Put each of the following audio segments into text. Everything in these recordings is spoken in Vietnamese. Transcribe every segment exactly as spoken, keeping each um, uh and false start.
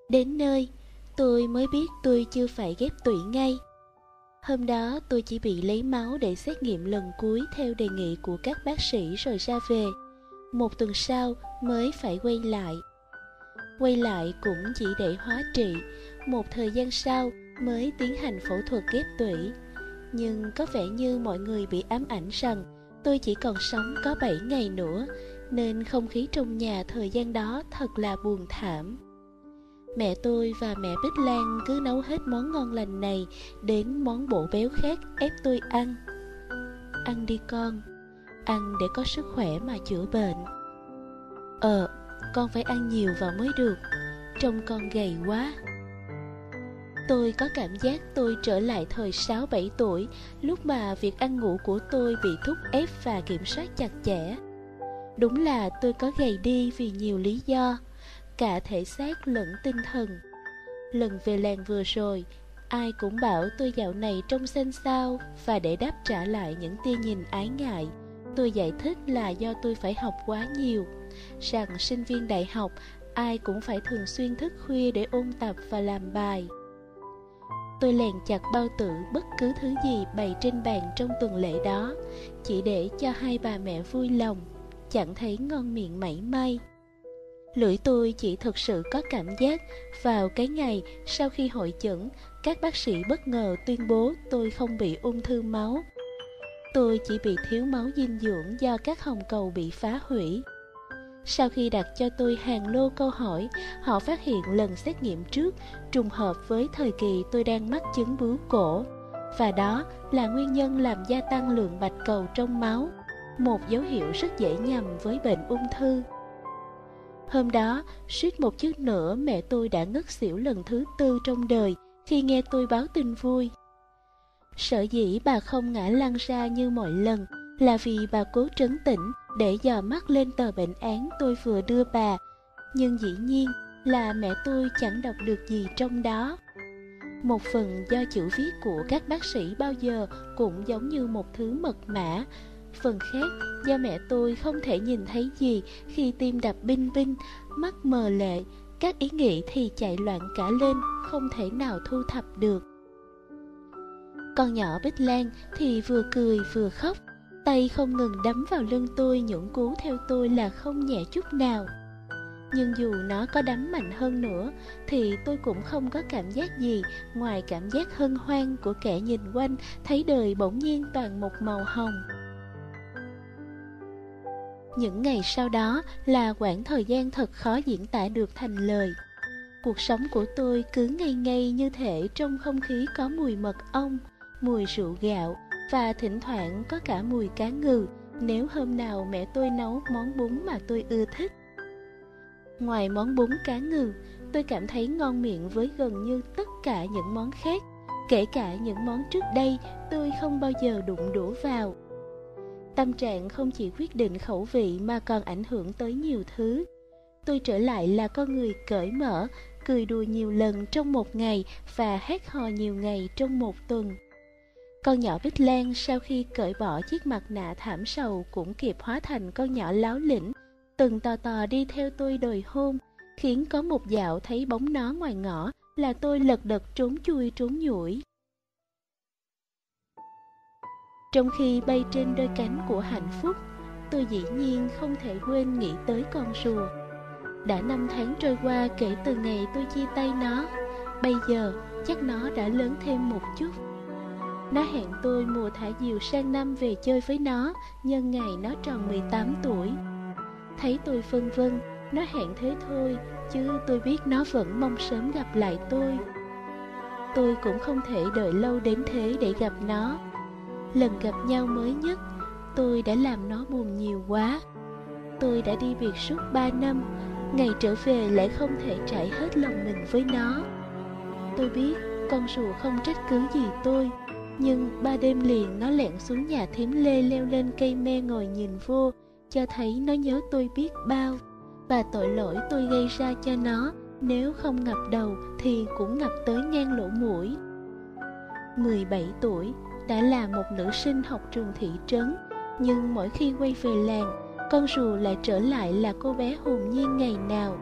Đến nơi, tôi mới biết tôi chưa phải ghép tủy ngay. Hôm đó tôi chỉ bị lấy máu để xét nghiệm lần cuối theo đề nghị của các bác sĩ rồi ra về. Một tuần sau mới phải quay lại. Quay lại cũng chỉ để hóa trị. Một thời gian sau mới tiến hành phẫu thuật ghép tủy. Nhưng có vẻ như mọi người bị ám ảnh rằng tôi chỉ còn sống có bảy ngày nữa, nên không khí trong nhà thời gian đó thật là buồn thảm. Mẹ tôi và mẹ Bích Lan cứ nấu hết món ngon lành này đến món bổ béo khác ép tôi ăn. Ăn đi con, ăn để có sức khỏe mà chữa bệnh. Ờ, con phải ăn nhiều vào mới được, trông con gầy quá. Tôi có cảm giác tôi trở lại thời sáu bảy tuổi, lúc mà việc ăn ngủ của tôi bị thúc ép và kiểm soát chặt chẽ. Đúng là tôi có gầy đi vì nhiều lý do, cả thể xác lẫn tinh thần. Lần về làng vừa rồi, ai cũng bảo tôi dạo này trông xanh xao, và để đáp trả lại những tia nhìn ái ngại, tôi giải thích là do tôi phải học quá nhiều, rằng sinh viên đại học ai cũng phải thường xuyên thức khuya để ôn tập và làm bài. Tôi lèn chặt bao tử bất cứ thứ gì bày trên bàn trong tuần lễ đó, chỉ để cho hai bà mẹ vui lòng, chẳng thấy ngon miệng mảy may. Lưỡi tôi chỉ thực sự có cảm giác vào cái ngày sau khi hội chẩn, các bác sĩ bất ngờ tuyên bố tôi không bị ung thư máu. Tôi chỉ bị thiếu máu dinh dưỡng do các hồng cầu bị phá hủy. Sau khi đặt cho tôi hàng lô câu hỏi, họ phát hiện lần xét nghiệm trước trùng hợp với thời kỳ tôi đang mắc chứng bướu cổ, và đó là nguyên nhân làm gia tăng lượng bạch cầu trong máu, một dấu hiệu rất dễ nhầm với bệnh ung thư. Hôm đó, suýt một chút nữa mẹ tôi đã ngất xỉu lần thứ tư trong đời khi nghe tôi báo tin vui. Sở dĩ bà không ngã lăn ra như mọi lần là vì bà cố trấn tĩnh để dò mắt lên tờ bệnh án tôi vừa đưa bà, nhưng dĩ nhiên là mẹ tôi chẳng đọc được gì trong đó. Một phần do chữ viết của các bác sĩ bao giờ cũng giống như một thứ mật mã, phần khác do mẹ tôi không thể nhìn thấy gì khi tim đập binh binh, mắt mờ lệ, các ý nghĩ thì chạy loạn cả lên, không thể nào thu thập được. Con nhỏ Bích Lan thì vừa cười vừa khóc, tay không ngừng đấm vào lưng tôi, nhũng cú theo tôi là không nhẹ chút nào. Nhưng dù nó có đấm mạnh hơn nữa thì tôi cũng không có cảm giác gì ngoài cảm giác hân hoan của kẻ nhìn quanh thấy đời bỗng nhiên toàn một màu hồng. Những ngày sau đó là quãng thời gian thật khó diễn tả được thành lời. Cuộc sống của tôi cứ ngây ngây như thể trong không khí có mùi mật ong, mùi rượu gạo và thỉnh thoảng có cả mùi cá ngừ nếu hôm nào mẹ tôi nấu món bún mà tôi ưa thích. Ngoài món bún cá ngừ, tôi cảm thấy ngon miệng với gần như tất cả những món khác, kể cả những món trước đây tôi không bao giờ đụng đũa vào. Tâm trạng không chỉ quyết định khẩu vị mà còn ảnh hưởng tới nhiều thứ. Tôi trở lại là con người cởi mở, cười đùa nhiều lần trong một ngày và hát hò nhiều ngày trong một tuần. Con nhỏ Bích Lan sau khi cởi bỏ chiếc mặt nạ thảm sầu cũng kịp hóa thành con nhỏ láo lĩnh, từng tò tò đi theo tôi đòi hôn, khiến có một dạo thấy bóng nó ngoài ngõ là tôi lật đật trốn chui trốn nhủi. Trong khi bay trên đôi cánh của hạnh phúc, tôi dĩ nhiên không thể quên nghĩ tới con rùa. Đã năm tháng trôi qua kể từ ngày tôi chia tay nó, bây giờ chắc nó đã lớn thêm một chút. Nó hẹn tôi mùa thả diều sang năm về chơi với nó nhân ngày nó tròn mười tám tuổi. Thấy tôi phân vân, nó hẹn thế thôi, chứ tôi biết nó vẫn mong sớm gặp lại tôi. Tôi cũng không thể đợi lâu đến thế để gặp nó. Lần gặp nhau mới nhất, tôi đã làm nó buồn nhiều quá. Tôi đã đi biệt suốt ba năm, ngày trở về lại không thể trải hết lòng mình với nó. Tôi biết con rùa không trách cứ gì tôi, nhưng ba đêm liền nó lẻn xuống nhà thím Lê leo lên cây me ngồi nhìn vô, cho thấy nó nhớ tôi biết bao, và tội lỗi tôi gây ra cho nó nếu không ngập đầu thì cũng ngập tới ngang lỗ mũi. mười bảy tuổi, đã là một nữ sinh học trường thị trấn, nhưng mỗi khi quay về làng, con rùa lại trở lại là cô bé hồn nhiên ngày nào.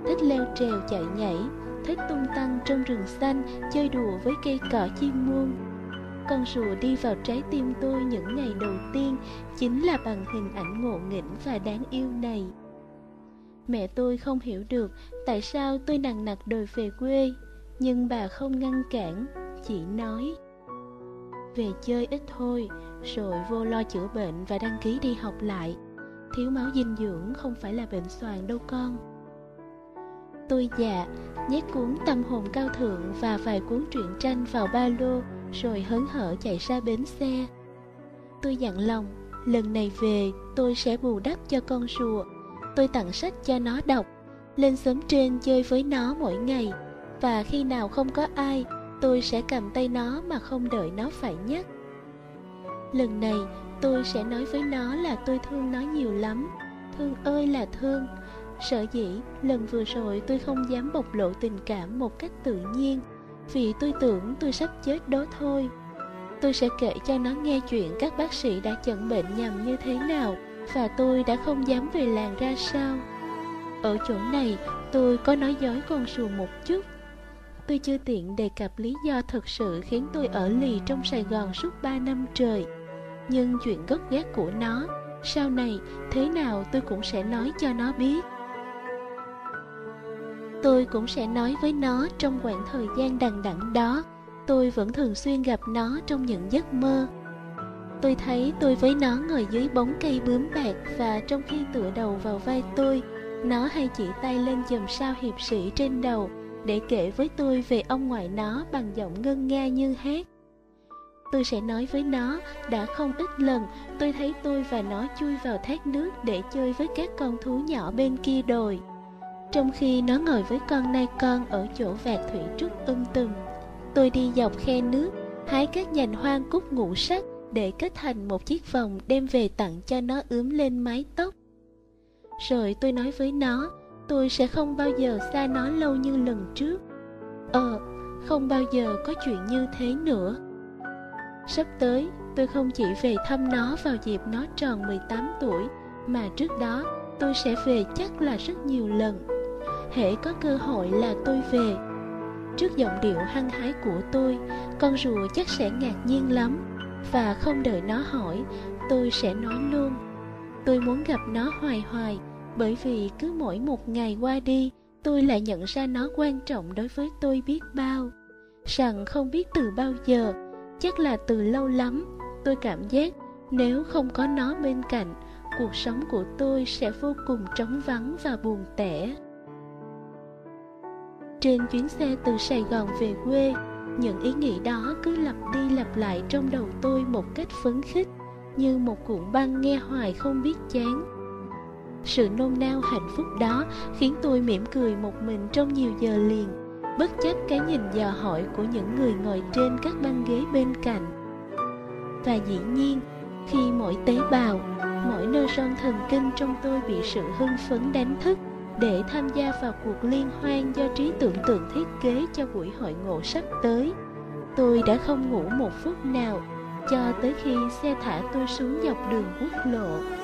thích leo trèo chạy nhảy, thích tung tăng trong rừng xanh, chơi đùa với cây cỏ chim muông. Con rùa đi vào trái tim tôi những ngày đầu tiên chính là bằng hình ảnh ngộ nghĩnh và đáng yêu này. Mẹ tôi không hiểu được tại sao tôi nằng nặc đòi về quê, nhưng bà không ngăn cản, chỉ nói: về chơi ít thôi, rồi vô lo chữa bệnh và đăng ký đi học lại. Thiếu máu dinh dưỡng không phải là bệnh xoàng đâu con. Tôi dạ, nhét cuốn Tâm hồn cao thượng và vài cuốn truyện tranh vào ba lô, rồi hớn hở chạy ra bến xe. Tôi dặn lòng, lần này về tôi sẽ bù đắp cho con rùa. Tôi tặng sách cho nó đọc, lên xóm trên chơi với nó mỗi ngày, và khi nào không có ai, tôi sẽ cầm tay nó mà không đợi nó phải nhắc. Lần này tôi sẽ nói với nó là tôi thương nó nhiều lắm, thương ơi là thương. Sở dĩ lần vừa rồi tôi không dám bộc lộ tình cảm một cách tự nhiên, vì tôi tưởng tôi sắp chết đó thôi. Tôi sẽ kể cho nó nghe chuyện các bác sĩ đã chẩn bệnh nhầm như thế nào, và tôi đã không dám về làng ra sao. Ở chỗ này tôi có nói dối con rùa một chút. Tôi chưa tiện đề cập lý do thực sự khiến tôi ở lì trong Sài Gòn suốt ba năm trời. Nhưng chuyện gốc gác của nó, sau này thế nào tôi cũng sẽ nói cho nó biết. Tôi cũng sẽ nói với nó trong khoảng thời gian đằng đẵng đó, tôi vẫn thường xuyên gặp nó trong những giấc mơ. Tôi thấy tôi với nó ngồi dưới bóng cây bướm bạc, và trong khi tựa đầu vào vai tôi, nó hay chỉ tay lên chòm sao hiệp sĩ trên đầu để kể với tôi về ông ngoại nó bằng giọng ngân nga như hát. Tôi sẽ nói với nó đã không ít lần tôi thấy tôi và nó chui vào thác nước để chơi với các con thú nhỏ bên kia đồi, trong khi nó ngồi với con nai con ở chỗ vạt thủy trúc um tùm. Tôi đi dọc khe nước, hái các nhành hoang cúc ngũ sắc để kết thành một chiếc vòng đem về tặng cho nó ướm lên mái tóc. Rồi tôi nói với nó tôi sẽ không bao giờ xa nó lâu như lần trước. Ờ, không bao giờ có chuyện như thế nữa. Sắp tới tôi không chỉ về thăm nó vào dịp nó tròn mười tám tuổi, mà trước đó tôi sẽ về chắc là rất nhiều lần. Hễ có cơ hội là tôi về. Trước giọng điệu hăng hái của tôi, con rùa chắc sẽ ngạc nhiên lắm, và không đợi nó hỏi, tôi sẽ nói luôn. Tôi muốn gặp nó hoài hoài, bởi vì cứ mỗi một ngày qua đi, tôi lại nhận ra nó quan trọng đối với tôi biết bao. Rằng không biết từ bao giờ, chắc là từ lâu lắm, tôi cảm giác nếu không có nó bên cạnh, cuộc sống của tôi sẽ vô cùng trống vắng và buồn tẻ. Trên chuyến xe từ Sài Gòn về quê, những ý nghĩ đó cứ lặp đi lặp lại trong đầu tôi một cách phấn khích, như một cuộn băng nghe hoài không biết chán. Sự nôn nao hạnh phúc đó khiến tôi mỉm cười một mình trong nhiều giờ liền, bất chấp cái nhìn dò hỏi của những người ngồi trên các băng ghế bên cạnh. Và dĩ nhiên, khi mỗi tế bào, mỗi neuron thần kinh trong tôi bị sự hưng phấn đánh thức để tham gia vào cuộc liên hoan do trí tưởng tượng thiết kế cho buổi hội ngộ sắp tới, tôi đã không ngủ một phút nào cho tới khi xe thả tôi xuống dọc đường quốc lộ.